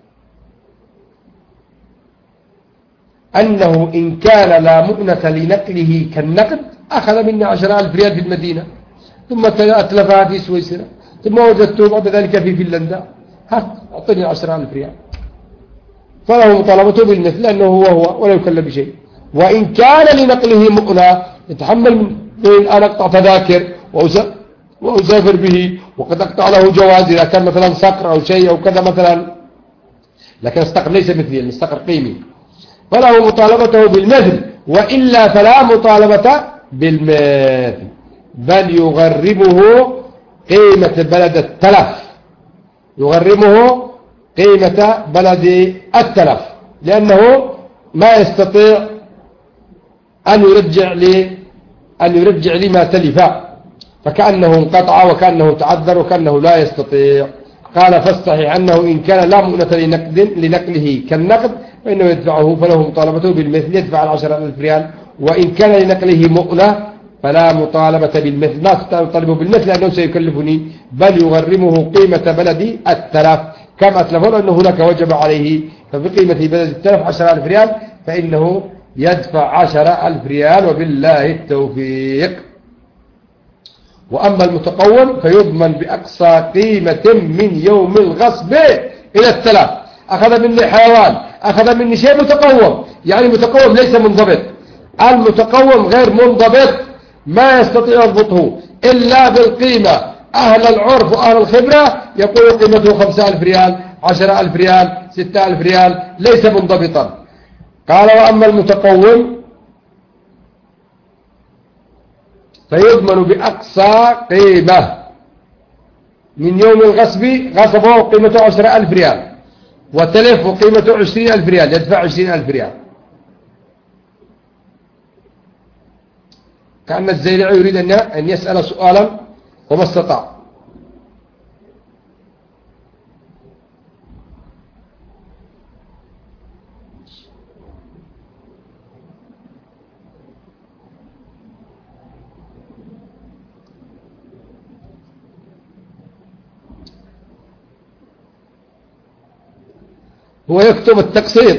أنه إن كان لا مؤنة لنقله كالنقد أخذ مني 10,000 ريال في المدينة، ثم أتلفها في سويسرا، ثم وجدته بعد ذلك في فنلندا، أعطني 10,000 ريال، فله مطالبته بالمثل لأنه هو ولا يكلف بشيء. وإن كان لنقله مؤنة يتحمل من أن أقطع تذاكر وأسافر به، وقد أقطع له جواز إذا كان مثلا صقر أو شيء أو كذا مثلا، لكن الصقر ليس مثلي، الصقر قيمي، فله مطالبته بالمثل. وإلا فلا مطالبة بالمثل، بل يغرمه قيمة بلد التلف، يغرمه قيمة بلد التلف، لأنه ما يستطيع أن يرجع لما تلف، فكأنه انقطع وكأنه تعذر وكأنه لا يستطيع. قال فالصحيح أنه إن كان لا مؤنة لنقله كالنقد فإنه يدفعه، فله مطالبته بالمثل، يدفع 10,000 ريال. وإن كان لنقله مؤنة فلا مطالبة بالمثل، ما تطالبه بالمثل لأنه سيكلفني، بل يغرمه قيمة بلد التلف كما أتلفه، لأنه هناك وجب عليه، فبقيمة بلد التلف 10,000 ريال فإنه يدفع 10,000 ريال، وبالله التوفيق. وأما المتقوم فيضمن بأقصى قيمة من يوم الغصب إلى التلف. أخذ مني حيوان، أخذ مني شيء متقوم، يعني متقوم ليس منضبط. المتقوم غير منضبط، ما يستطيع يضبطه إلا بالقيمة. أهل العرف وأهل الخبرة يقول قيمته 5,000 ريال، 10,000 ريال، 6,000 ريال، ليس منضبطا. قال وأما المتقوم فيضمن بأقصى قيمة من يوم الغصب، غصبه قيمته 10,000 ريال وتلف قيمته 20,000 ريال، يدفع 20,000 ريال. كأن الزيلعي يريد أن يسأل سؤالا وما استطاع. هو يكتب التقسيط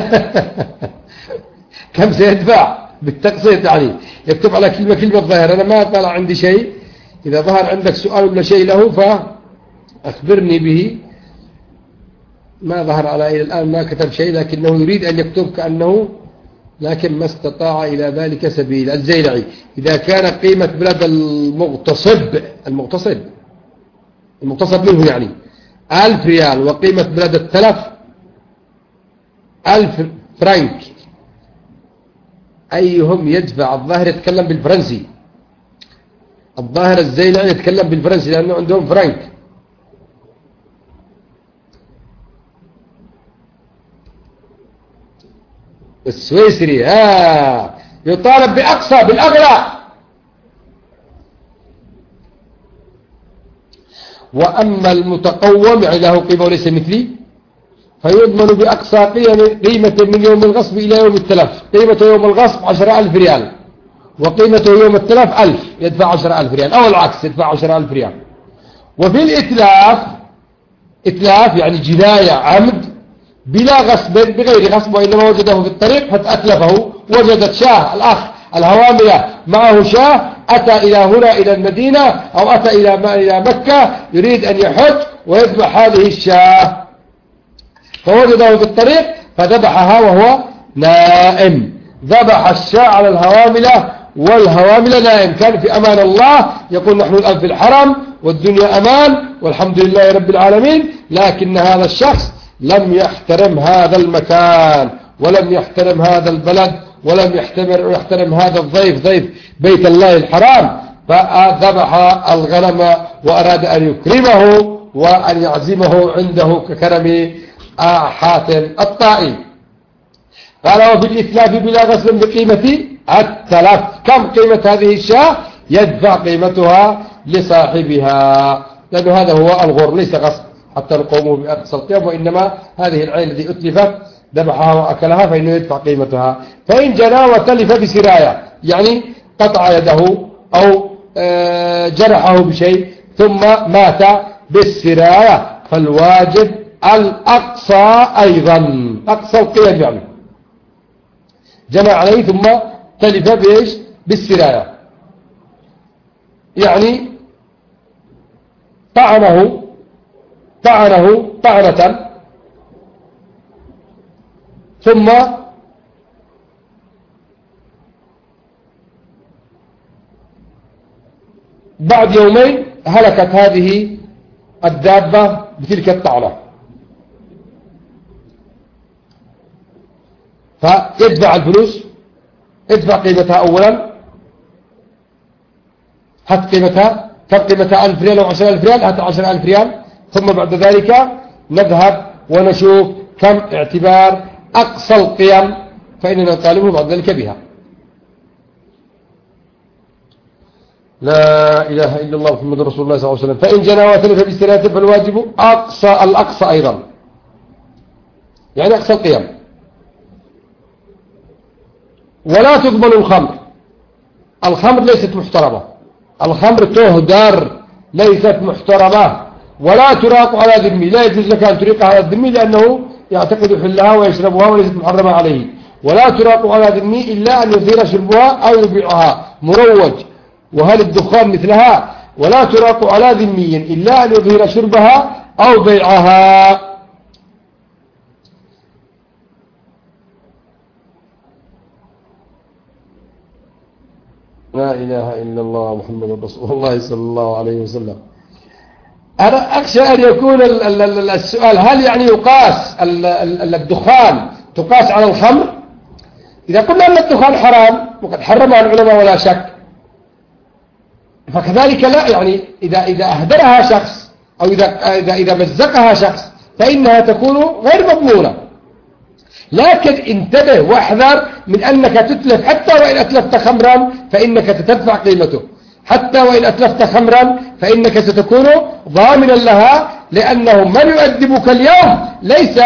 كم سيدفع بالتقسيط، يعني يكتب على كلمة ظاهر. أنا ما طلع عندي شيء، إذا ظهر عندك سؤال ولا شيء له فأخبرني به. ما ظهر على إلى الآن، ما كتب شيء، لكنه يريد أن يكتب كأنه، لكن ما استطاع إلى ذلك سبيل. الزيلعي إذا كان قيمة بلد المغتصب المقتصد منه يعني 1000 ريال وقيمة بلاد التلف 1000 فرنك، أيهم يدفع؟ الظاهر يتكلم بالفرنسي، الظاهر الزيلعي يتكلم بالفرنسي لأنه عندهم فرنك. السويسري يطالب بأقصى بالأغلى. وأما المتقوم يعني له قيمة وليس مثلي فيضمن بأقصى قيمة من يوم الغصب إلى يوم التلف. قيمة يوم الغصب 10,000 ريال وقيمته يوم التلف 1000، يدفع 10,000 ريال أو العكس يدفع 10,000 ريال. وفي الإتلاف، إتلاف يعني جناية عمد بلا غصب بغير غصب وإنما وجده في الطريق فتأتلفه، وجدت شاه الأخ الهواملة معه شاه، أتى إلى هنا إلى المدينة أو أتى إلى مكة يريد أن يحج ويذبح هذه الشاه، فوجده في الطريق فذبحها وهو نائم. ذبح الشاة على الهواملة والهواملة نائم، كان في أمان الله، يقول نحن الآن في الحرم والدنيا أمان والحمد لله رب العالمين، لكن هذا الشخص لم يحترم هذا المكان ولم يحترم هذا البلد ولم يحترم هذا الضيف، ضيف بيت الله الحرام، فذبح الغنم وأراد أن يكرمه وأن يعزمه عنده ككرم حاتم الطائي. قال وفي الإتلاف بلا غصب بقيمة التلف. كم قيمة هذه الشاة؟ يدفع قيمتها لصاحبها، لأنه هذا هو الغر ليس غصب حتى نقومه بأقصى القيم، وإنما هذه العين التي أتلفت ذبحها وأكلها فإنه يدفع قيمتها. فإن جنى وتلف بسراية يعني قطع يده أو جرحه بشيء ثم مات بالسراية فالواجب الأقصى أيضا، أقصى القيم يعني جنى عليه ثم تلف بإيش؟ بالسراية، يعني طعنه طعنة ثم بعد يومين هلكت هذه الدابة بتلك الطعنة، فيدفع الفلوس، ادفع قيمتها أولا، هات قيمتها، كم قيمتها 1000 ريال أو 10,000 ريال، هات 10,000 ريال، ثم بعد ذلك نذهب ونشوف كم اعتبار أقصى القيم فإننا نطالبه بعد ذلك بها. لا إله إلا الله محمد رسول الله صلى الله عليه وسلم. فإن جنى وتلف بالسراية فالواجب الأقصى أيضا، يعني أقصى القيم. ولا تقبل الخمر، الخمر ليست محترمة، الخمر تهدر ليست محترمة، ولا تراق على ذمي، لا يجوز لك أن تريقها على الذمي لأنه يعتقد حلها ويشربها وليست محرمة عليه. ولا تراق على ذمي إلا أن يثير شربها أو يبيعها مروج، وهل الدخان مثلها؟ ولا تراق على ذمي إلا أن يظهر شربها أو بيعها. لا إله إلا الله محمد رسول الله صلى الله عليه وسلم. أنا أخشى أن يكون السؤال هل يعني يقاس الدخان تقاس على الخمر؟ إذا قلنا أن الدخان حرام وقد حرمها العلماء ولا شك، فكذلك لا، يعني إذا أهدرها شخص أو إذا مزقها شخص فإنها تكون غير مضمونة. لكن انتبه واحذر من أنك تتلف، حتى وإن أتلفت خمرا فإنك ستدفع قيمته، حتى وإن أتلفت خمرا فإنك ستكون ضامنا لها، لأنه من يؤدبك اليوم ليس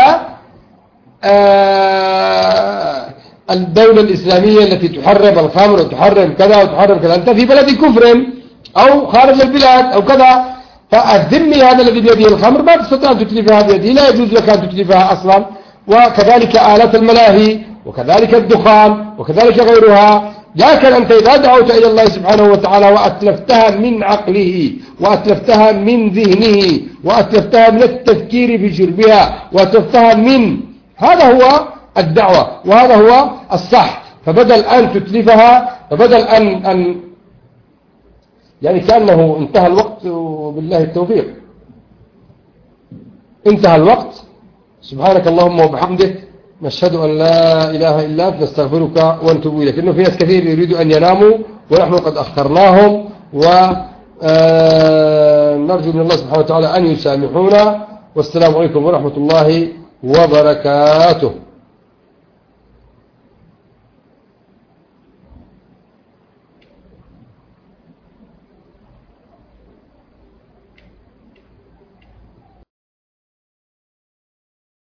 الدولة الإسلامية التي تحرم الخمر وتحرم كذا وتحرم كذا، أنت في بلد كفر أو خارج البلاد أو كذا، فالذمي هذا الذي بيده الخمر ما تستطيع أن تتلفها بيده، لا يجوز لك أن تتلفها أصلا. وكذلك آلات الملاهي وكذلك الدخان وكذلك غيرها. لكن أنت إذا دعوت إلى الله سبحانه وتعالى وأتلفتها من عقله وأتلفتها من ذهنه وأتلفتها من التفكير في شربها وأتلفتها من، هذا هو الدعوة وهذا هو الصح. فبدل أن تتلفها، فبدل أن يعني كأنه انتهى الوقت وبالله التوفيق. انتهى الوقت. سبحانك اللهم وبحمدك، نشهد أن لا إله إلا أنت، نستغفرك ونتوب إليك. إنه في ناس كثير يريدوا أن يناموا ونحن قد أخرناهم، ونرجو من الله سبحانه وتعالى أن يسامحونا. والسلام عليكم ورحمة الله وبركاته.